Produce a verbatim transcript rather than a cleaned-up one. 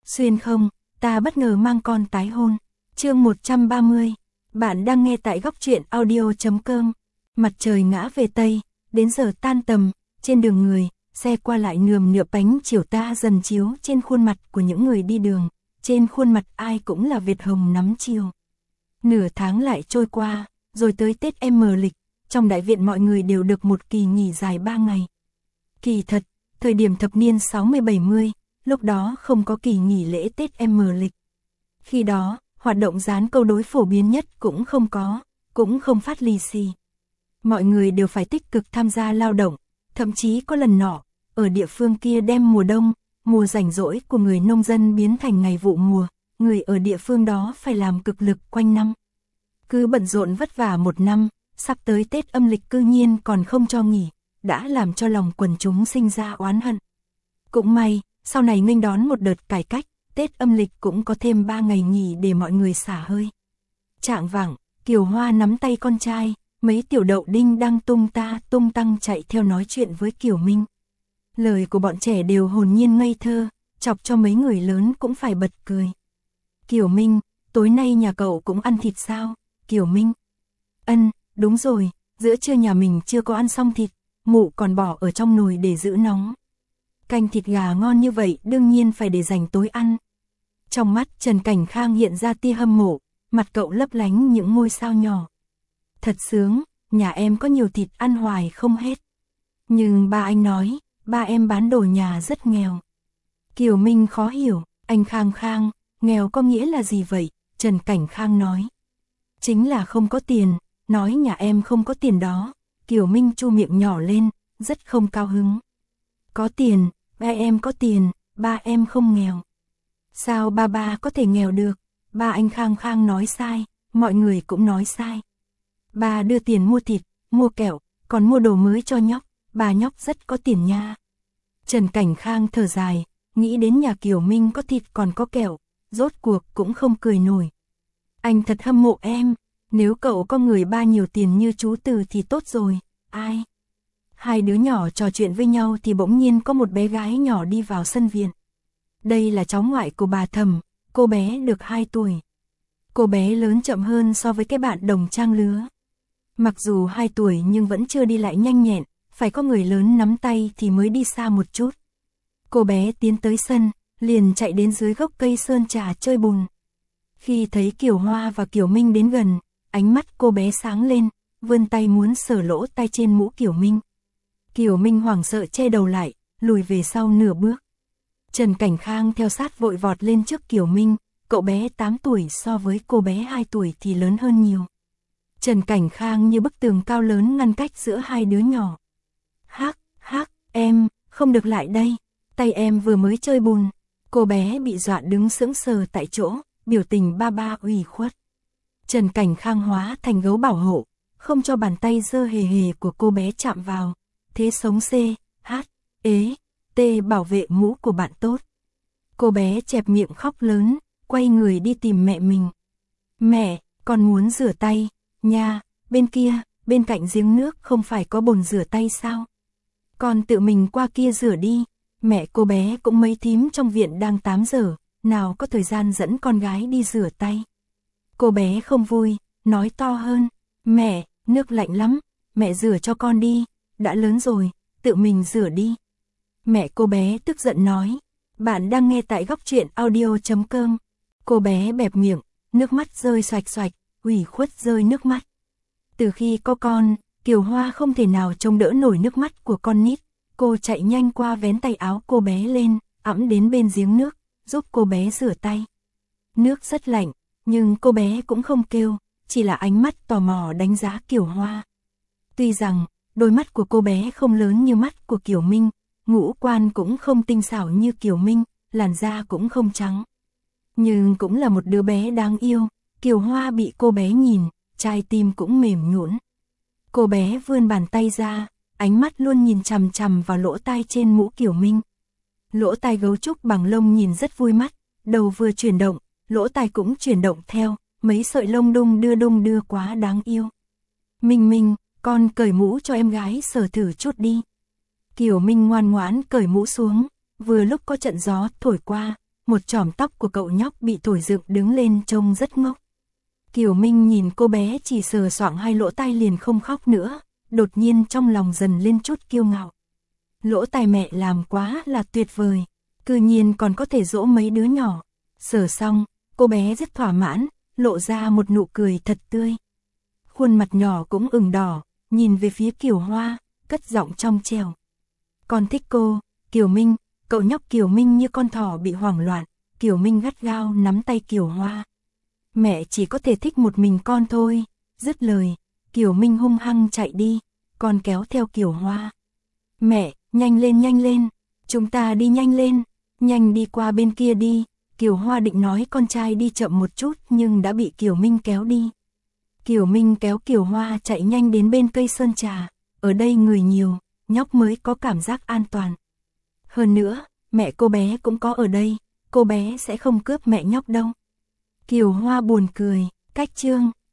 Xuyên không, ta bất ngờ mang con tái hôn. Chương một trăm ba mươi. Bạn đang nghe tại góc truyện audio chấm com. Mặt trời ngã về tây, đến giờ tan tầm, trên đường người, xe qua lại nườm nượp ánh chiều tà dần chiếu trên khuôn mặt của những người đi đường, trên khuôn mặt ai cũng là Việt hồng nắm chiều. Nửa tháng lại trôi qua, rồi tới Tết âm lịch, trong đại viện mọi người đều được một kỳ nghỉ dài ba ngày. Kỳ thật, thời điểm thập niên sáu mươi bảy mươi, lúc đó không có kỳ nghỉ lễ Tết âm lịch. Khi đó, hoạt động dán câu đối phổ biến nhất cũng không có, cũng không phát lì xì. Mọi người đều phải tích cực tham gia lao động, thậm chí có lần nọ, ở địa phương kia đem mùa đông, mùa rảnh rỗi của người nông dân biến thành ngày vụ mùa, người ở địa phương đó phải làm cực lực quanh năm. Cứ bận rộn vất vả một năm, sắp tới Tết âm lịch cư nhiên còn không cho nghỉ, đã làm cho lòng quần chúng sinh ra oán hận. Cũng may, sau này nghênh đón một đợt cải cách, Tết âm lịch cũng có thêm ba ngày nghỉ để mọi người xả hơi. Trạng vạng, Kiều Hoa nắm tay con trai, mấy tiểu đậu đinh đang tung ta tung tăng chạy theo nói chuyện với Kiều Minh. Lời của bọn trẻ đều hồn nhiên ngây thơ, chọc cho mấy người lớn cũng phải bật cười. Kiều Minh, tối nay nhà cậu cũng ăn thịt sao? Kiều Minh. Ân, đúng rồi, giữa trưa nhà mình chưa có ăn xong thịt, mụ còn bỏ ở trong nồi để giữ nóng. Canh thịt gà ngon như vậy đương nhiên phải để dành tối ăn. Trong mắt Trần Cảnh Khang hiện ra tia hâm mộ, mặt cậu lấp lánh những ngôi sao nhỏ. Thật sướng, nhà em có nhiều thịt ăn hoài không hết. Nhưng ba anh nói, ba em bán đồ nhà rất nghèo. Kiều Minh khó hiểu, anh Khang Khang, nghèo có nghĩa là gì vậy? Trần Cảnh Khang nói. Chính là không có tiền, nói nhà em không có tiền đó. Kiều Minh chu miệng nhỏ lên, rất không cao hứng. Có tiền, ba em có tiền, ba em không nghèo. Sao ba ba có thể nghèo được? Ba anh Khang Khang nói sai, mọi người cũng nói sai. Ba đưa tiền mua thịt, mua kẹo, còn mua đồ mới cho nhóc, bà nhóc rất có tiền nha. Trần Cảnh Khang thở dài, nghĩ đến nhà Kiều Minh có thịt còn có kẹo, rốt cuộc cũng không cười nổi. Anh thật hâm mộ em, nếu cậu có người ba nhiều tiền như chú Từ thì tốt rồi, ai? Hai đứa nhỏ trò chuyện với nhau thì bỗng nhiên có một bé gái nhỏ đi vào sân viện. Đây là cháu ngoại của bà Thẩm, cô bé được hai tuổi. Cô bé lớn chậm hơn so với cái bạn đồng trang lứa. Mặc dù hai tuổi nhưng vẫn chưa đi lại nhanh nhẹn, phải có người lớn nắm tay thì mới đi xa một chút. Cô bé tiến tới sân, liền chạy đến dưới gốc cây sơn trà chơi bùn. Khi thấy Kiều Hoa và Kiều Minh đến gần, ánh mắt cô bé sáng lên, vươn tay muốn sờ lỗ tai trên mũ Kiều Minh. Kiều Minh hoảng sợ che đầu lại, lùi về sau nửa bước. Trần Cảnh Khang theo sát vội vọt lên trước Kiều Minh, cậu bé tám tuổi so với cô bé hai tuổi thì lớn hơn nhiều. Trần Cảnh Khang như bức tường cao lớn ngăn cách giữa hai đứa nhỏ. Hắc, hắc, em, không được lại đây, tay em vừa mới chơi bùn. Cô bé bị dọa đứng sững sờ tại chỗ, biểu tình ba ba ủy khuất. Trần Cảnh Khang hóa thành gấu bảo hộ, không cho bàn tay dơ hề hề của cô bé chạm vào. Thế sống C, H, ế, T bảo vệ mũ của bạn tốt. Cô bé chẹp miệng khóc lớn, quay người đi tìm mẹ mình. Mẹ, con muốn rửa tay, nha, bên kia, bên cạnh giếng nước không phải có bồn rửa tay sao? Con tự mình qua kia rửa đi, mẹ cô bé cũng mấy thím trong viện đang tám giờ, nào có thời gian dẫn con gái đi rửa tay. Cô bé không vui, nói to hơn, mẹ, nước lạnh lắm, mẹ rửa cho con đi, đã lớn rồi, tự mình rửa đi. Mẹ cô bé tức giận nói, bạn đang nghe tại góc truyện audio chấm com. Cô bé bẹp miệng, nước mắt rơi xoạch xoạch, ủy khuất rơi nước mắt. Từ khi có con, Kiều Hoa không thể nào trông đỡ nổi nước mắt của con nít. Cô chạy nhanh qua vén tay áo cô bé lên, ẵm đến bên giếng nước, giúp cô bé rửa tay. Nước rất lạnh, nhưng cô bé cũng không kêu, chỉ là ánh mắt tò mò đánh giá Kiều Hoa. Tuy rằng, đôi mắt của cô bé không lớn như mắt của Kiều Minh, ngũ quan cũng không tinh xảo như Kiều Minh, làn da cũng không trắng. Nhưng cũng là một đứa bé đáng yêu, Kiều Hoa bị cô bé nhìn, trái tim cũng mềm nhũn. Cô bé vươn bàn tay ra, ánh mắt luôn nhìn chằm chằm vào lỗ tai trên mũ Kiều Minh. Lỗ tai gấu trúc bằng lông nhìn rất vui mắt, đầu vừa chuyển động, lỗ tai cũng chuyển động theo, mấy sợi lông đung đưa đung đưa quá đáng yêu. Minh Minh, con cởi mũ cho em gái sờ thử chút đi. Kiều Minh ngoan ngoãn cởi mũ xuống, vừa lúc có trận gió thổi qua, một chòm tóc của cậu nhóc bị thổi dựng đứng lên trông rất ngốc. Kiều Minh nhìn cô bé chỉ sờ soạng hai lỗ tai liền không khóc nữa, đột nhiên trong lòng dần lên chút kiêu ngạo. Lỗ tai mẹ làm quá là tuyệt vời, cư nhiên còn có thể dỗ mấy đứa nhỏ. Sờ xong, cô bé rất thỏa mãn, lộ ra một nụ cười thật tươi. Khuôn mặt nhỏ cũng ửng đỏ, nhìn về phía Kiều Hoa, cất giọng trong trẻo. Con thích cô, Kiều Minh. Cậu nhóc Kiều Minh như con thỏ bị hoảng loạn, Kiều Minh gắt gao nắm tay Kiều Hoa. Mẹ chỉ có thể thích một mình con thôi. Dứt lời, Kiều Minh hung hăng chạy đi, con kéo theo Kiều Hoa. Mẹ, nhanh lên nhanh lên, chúng ta đi nhanh lên, nhanh đi qua bên kia đi. Kiều Hoa định nói con trai đi chậm một chút nhưng đã bị Kiều Minh kéo đi. Kiều Minh kéo Kiều Hoa chạy nhanh đến bên cây sơn trà, ở đây người nhiều, nhóc mới có cảm giác an toàn. Hơn nữa, mẹ cô bé cũng có ở đây, cô bé sẽ không cướp mẹ nhóc đâu. Kiều Hoa buồn cười, cách chương